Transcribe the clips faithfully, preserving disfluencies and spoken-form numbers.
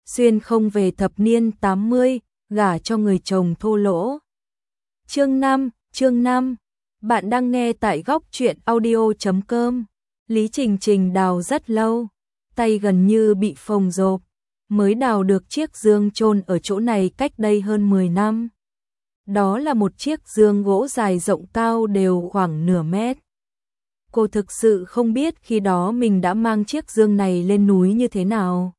xuyên không về thập niên tám mươi, gả cho người chồng thô lỗ. Chương năm, chương năm. Bạn đang nghe tại góc truyện audio chấm com. Lý Trình Trình đào rất lâu, tay gần như bị phồng rộp, mới đào được chiếc giường chôn ở chỗ này cách đây hơn mười năm. Đó là một chiếc giường gỗ dài rộng cao đều khoảng nửa mét. Cô thực sự không biết khi đó mình đã mang chiếc giường này lên núi như thế nào,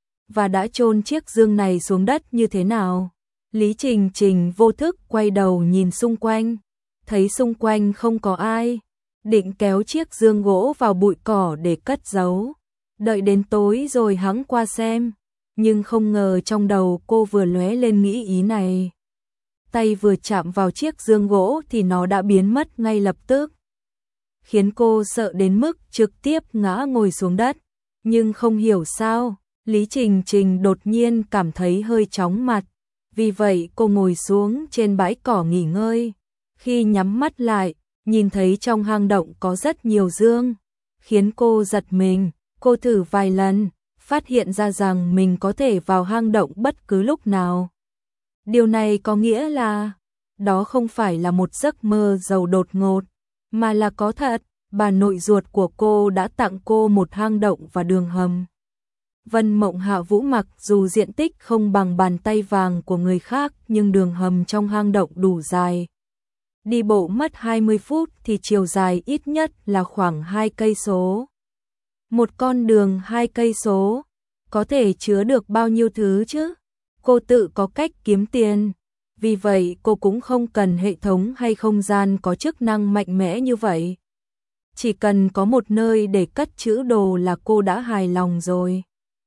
và đã chôn chiếc giường này xuống đất như thế nào. Lý Trình Trình vô thức quay đầu nhìn xung quanh, thấy xung quanh không có ai, định kéo chiếc giường gỗ vào bụi cỏ để cất giấu, đợi đến tối rồi hẵng qua xem, nhưng không ngờ trong đầu cô vừa lóe lên nghĩ ý này. Tay vừa chạm vào chiếc giường gỗ thì nó đã biến mất ngay lập tức, khiến cô sợ đến mức trực tiếp ngã ngồi xuống đất. Nhưng không hiểu sao, Lý Trình Trình đột nhiên cảm thấy hơi chóng mặt, vì vậy cô ngồi xuống trên bãi cỏ nghỉ ngơi. Khi nhắm mắt lại, nhìn thấy trong hang động có rất nhiều giường, khiến cô giật mình. Cô thử vài lần, phát hiện ra rằng mình có thể vào hang động bất cứ lúc nào. Điều này có nghĩa là, đó không phải là một giấc mơ giàu đột ngột, mà là có thật. Bà nội ruột của cô đã tặng cô một hang động và đường hầm. Vân Mộng Hạ Vũ mặc dù diện tích không bằng bàn tay vàng của người khác, nhưng đường hầm trong hang động đủ dài. Đi bộ mất hai mươi phút thì chiều dài ít nhất là khoảng hai cây số. Một con đường hai cây số có thể chứa được bao nhiêu thứ chứ? Cô tự có cách kiếm tiền, vì vậy cô cũng không cần hệ thống hay không gian có chức năng mạnh mẽ như vậy. Chỉ cần có một nơi để cất trữ đồ là cô đã hài lòng rồi.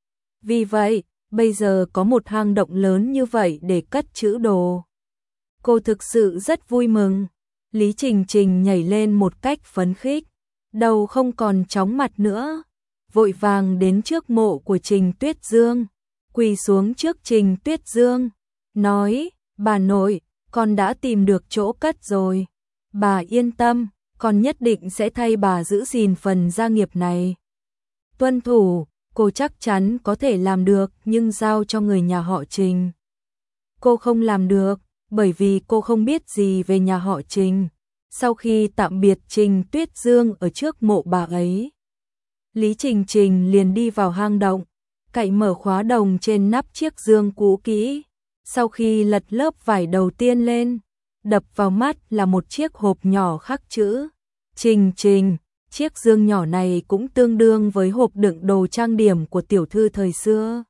Vì vậy, bây giờ có một hang động lớn như vậy để cất trữ đồ, cô thực sự rất vui mừng. Lý Trình Trình nhảy lên một cách phấn khích, đầu không còn chóng mặt nữa, vội vàng đến trước mộ của Trình Tuyết Dương, quỳ xuống trước Trình Tuyết Dương, nói: "Bà nội, con đã tìm được chỗ cất rồi. Bà yên tâm, con nhất định sẽ thay bà giữ gìn phần gia nghiệp này." Tuân thủ, cô chắc chắn có thể làm được, nhưng giao cho người nhà họ Trình, cô không làm được, bởi vì cô không biết gì về nhà họ Trình. Sau khi tạm biệt Trình Tuyết Dương ở trước mộ bà ấy, Lý Trình Trình liền đi vào hang động, cậy mở khóa đồng trên nắp chiếc giường cũ kỹ. Sau khi lật lớp vải đầu tiên lên, đập vào mắt là một chiếc hộp nhỏ khắc chữ Trình Trình. Chiếc giường nhỏ này cũng tương đương với hộp đựng đồ trang điểm của tiểu thư thời xưa.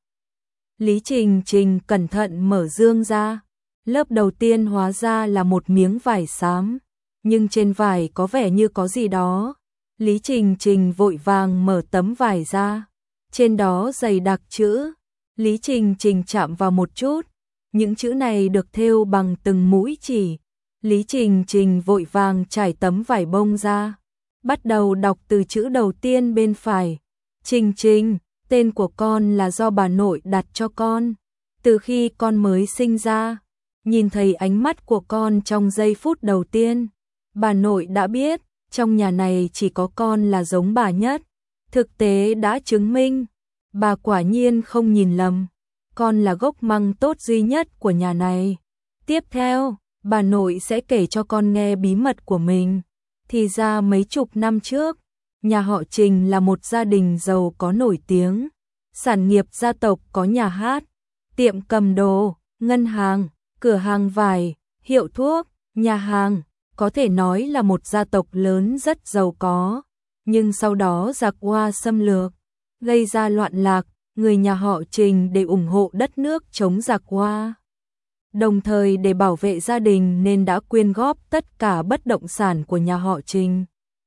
Lý Trình Trình cẩn thận mở giường ra. Lớp đầu tiên hóa ra là một miếng vải xám, nhưng trên vải có vẻ như có gì đó. Lý Trình Trình vội vàng mở tấm vải ra, trên đó dày đặc chữ. Lý Trình Trình chạm vào một chút, những chữ này được thêu bằng từng mũi chỉ. Lý Trình Trình vội vàng trải tấm vải bông ra, bắt đầu đọc từ chữ đầu tiên bên phải. Trình Trình, tên của con là do bà nội đặt cho con, từ khi con mới sinh ra. Nhìn thấy ánh mắt của con trong giây phút đầu tiên, bà nội đã biết trong nhà này chỉ có con là giống bà nhất. Thực tế đã chứng minh, bà quả nhiên không nhìn lầm, con là gốc măng tốt duy nhất của nhà này. Tiếp theo, bà nội sẽ kể cho con nghe bí mật của mình. Thì ra mấy chục năm trước, nhà họ Trình là một gia đình giàu có nổi tiếng. Sản nghiệp gia tộc có nhà hát, tiệm cầm đồ, ngân hàng, cửa hàng vải, hiệu thuốc, nhà hàng, có thể nói là một gia tộc lớn rất giàu có. Nhưng sau đó giặc Hoa xâm lược, gây ra loạn lạc, người nhà họ Trình để ủng hộ đất nước chống giặc Hoa, đồng thời để bảo vệ gia đình nên đã quyên góp tất cả bất động sản của nhà họ Trình.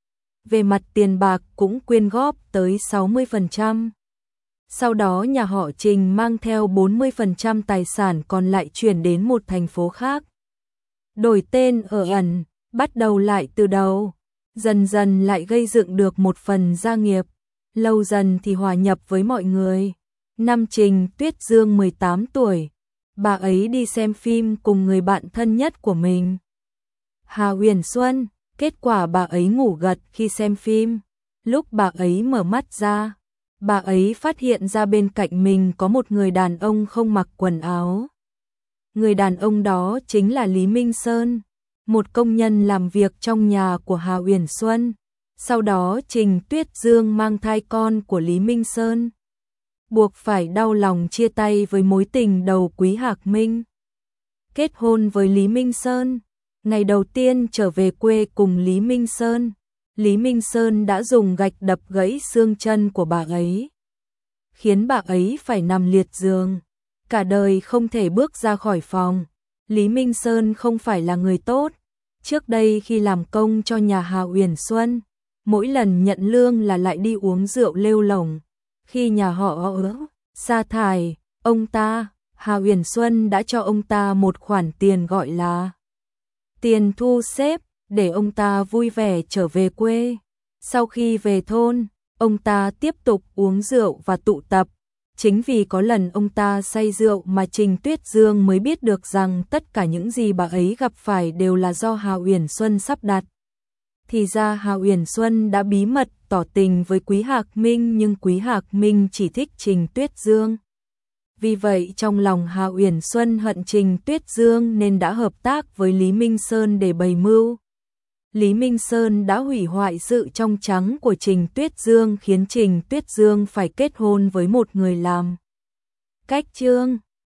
Về mặt tiền bạc cũng quyên góp tới sáu mươi phần trăm. Sau đó nhà họ Trình mang theo bốn mươi phần trăm tài sản còn lại chuyển đến một thành phố khác. Đổi tên ở ẩn, bắt đầu lại từ đầu. Dần dần lại gây dựng được một phần gia nghiệp. Lâu dần thì hòa nhập với mọi người. Năm Trình Tuyết Dương mười tám tuổi, bà ấy đi xem phim cùng người bạn thân nhất của mình, Hà Huyền Xuân. Kết quả bà ấy ngủ gật khi xem phim. Lúc bà ấy mở mắt ra, bà ấy phát hiện ra bên cạnh mình có một người đàn ông không mặc quần áo. Người đàn ông đó chính là Lý Minh Sơn, một công nhân làm việc trong nhà của Hà Uyển Xuân. Sau đó Trình Tuyết Dương mang thai con của Lý Minh Sơn, buộc phải đau lòng chia tay với mối tình đầu Quý Hạc Minh. Kết hôn với Lý Minh Sơn, ngày đầu tiên trở về quê cùng Lý Minh Sơn, Lý Minh Sơn đã dùng gạch đập gãy xương chân của bà ấy, khiến bà ấy phải nằm liệt giường, cả đời không thể bước ra khỏi phòng. Lý Minh Sơn không phải là người tốt, trước đây khi làm công cho nhà Hà Uyển Xuân, mỗi lần nhận lương là lại đi uống rượu lêu lổng. Khi nhà họ sa thải ông ta, Hà Uyển Xuân đã cho ông ta một khoản tiền gọi là tiền thu xếp để ông ta vui vẻ trở về quê. Sau khi về thôn, ông ta tiếp tục uống rượu và tụ tập. Chính vì có lần ông ta say rượu mà Trình Tuyết Dương mới biết được rằng tất cả những gì bà ấy gặp phải đều là do Hà Uyển Xuân sắp đặt. Thì ra Hà Uyển Xuân đã bí mật tỏ tình với Quý Hạc Minh, nhưng Quý Hạc Minh chỉ thích Trình Tuyết Dương. Vì vậy trong lòng Hà Uyển Xuân hận Trình Tuyết Dương nên đã hợp tác với Lý Minh Sơn để bày mưu. Lý Minh Sơn đã hủy hoại sự trong trắng của Trình Tuyết Dương, khiến Trình Tuyết Dương phải kết hôn với một người làm cách trương.